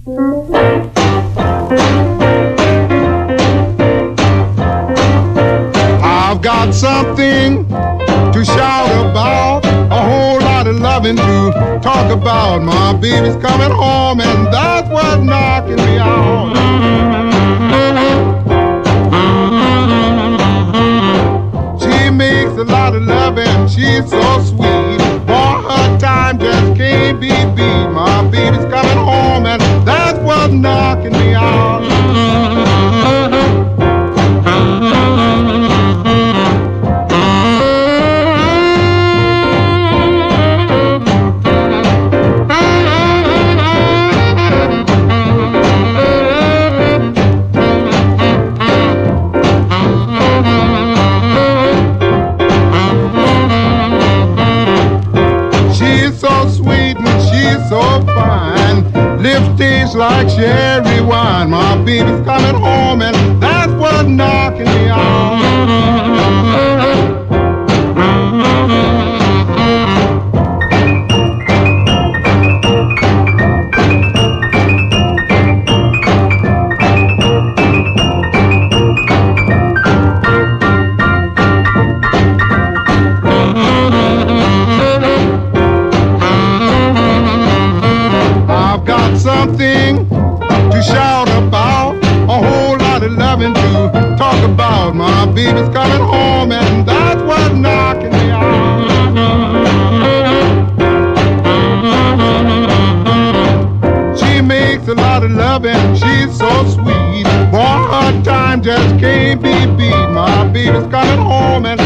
I've got something to shout about, a whole lot of loving to talk about. My baby's coming home and that's what's knocking me out. She makes a lot of love and she's so sweet. For her time just can't be beat. My baby's coming home and that's what's knocking me out. So fine, lips taste like cherry wine. My baby's coming home and that's what's knocking me out. Something to shout about, a whole lot of loving to talk about. My baby's coming home and that's what's knocking me out. She makes a lot of love and she's so sweet. For her time just can't be beat. My baby's coming home and